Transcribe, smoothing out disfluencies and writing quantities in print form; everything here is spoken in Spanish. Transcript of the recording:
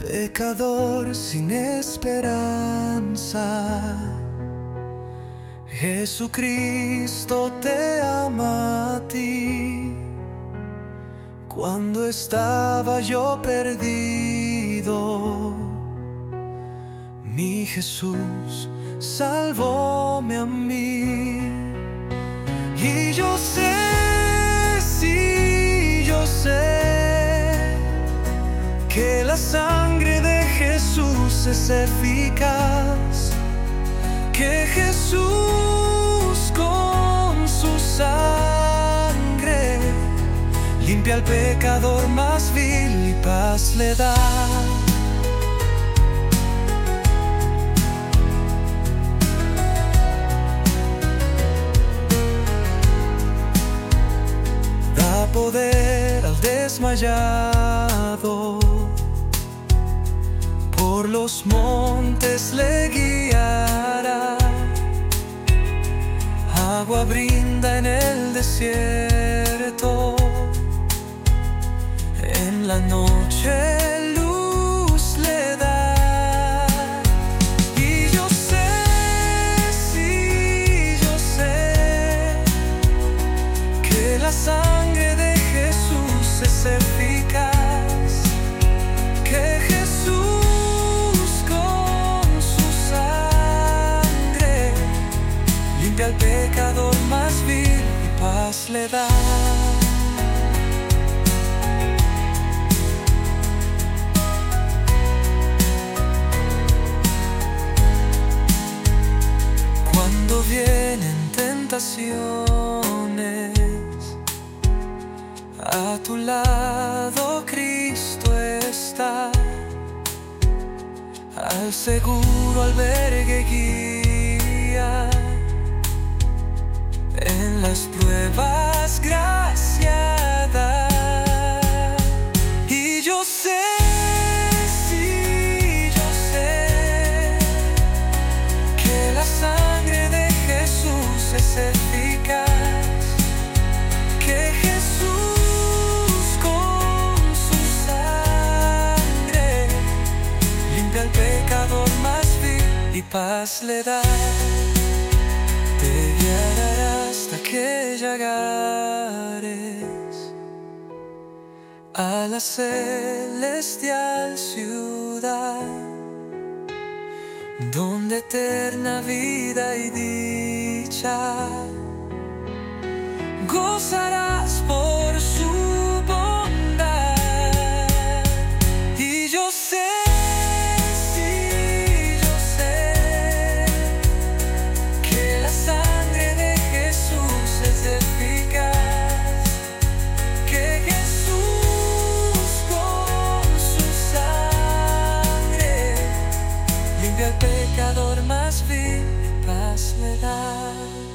Pecador sin esperanza, Jesucristo te ama a ti. Cuando estaba yo perdido, mi Jesús salvóme a mí. Y yo sé, sí, yo sé que la sangre de Jesús es eficaz, que Jesús con su sangre limpia al pecador más vil y paz le da. Da poder al desmayado, por los montes le guiará, agua brinda en el desierto, en la noche luz le da. Y yo sé, sí, yo sé que la sangre de Jesús es eficaz, que Jesús con su sangre limpia al pecador más vil y paz le da. Cuando vienen tentaciones, a tu lado Cristo está, al seguro albergue guía, en las pruebas gracia da. Y yo sé, sí, yo sé que la sangre de Jesús es eficaz, que Jesús con su sangre limpia al pecador más vil y paz le da. Te guiará hasta que llegares a la celestial ciudad, donde eterna vida y dicha gozarás por su bondad. Y yo sé, sí, yo sé que la sangre de Jesús es eficaz, que Jesús con su sangre limpia al pecador más vil y paz le da.